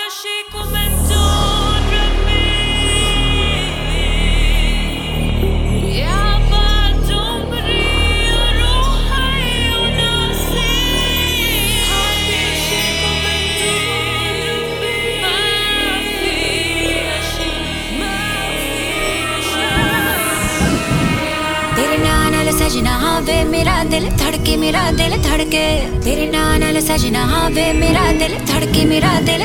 सजना हाँ वे मेरा दिल धड़के मेरा दिल धड़के तेरे नाल सजना हाँ वे मेरा दिल धड़के मेरा दिल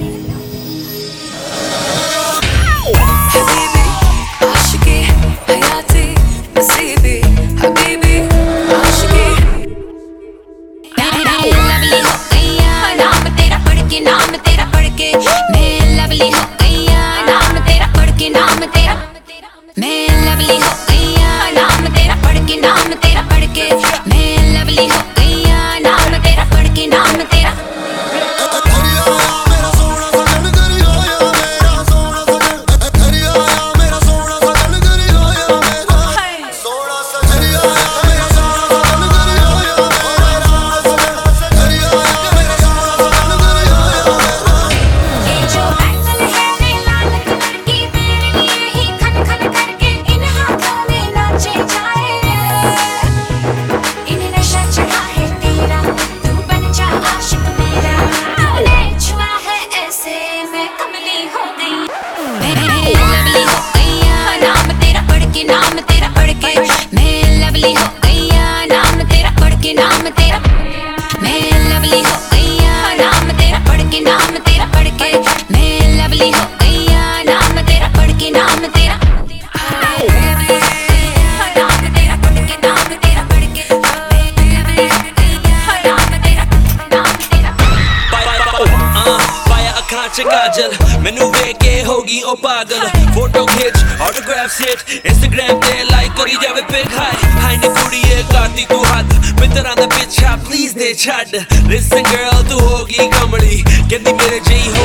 हबीबी आशिकी हयाती नसीबी हबीबी आशिकी लवली हो गया नाम तेरा पढ़ के मैं लवली हो गया नाम तेरा पढ़ के मैं लवली हो गया नाम तेरा पढ़ के मैं लवली हो गया नाम तेरा पढ़ के काजल मैनू वेख के होगी ओ पागल फोटो खिंच ऑटोग्राफ सेट इंस्टाग्राम ते लाइक करी जावे पिक हाय ने कुड़ीए करदी तू हद मित्तरां दा पिछा प्लीज दे छड्ड लिसन गर्ल तू होगी कमली कहंदी मेरे जेही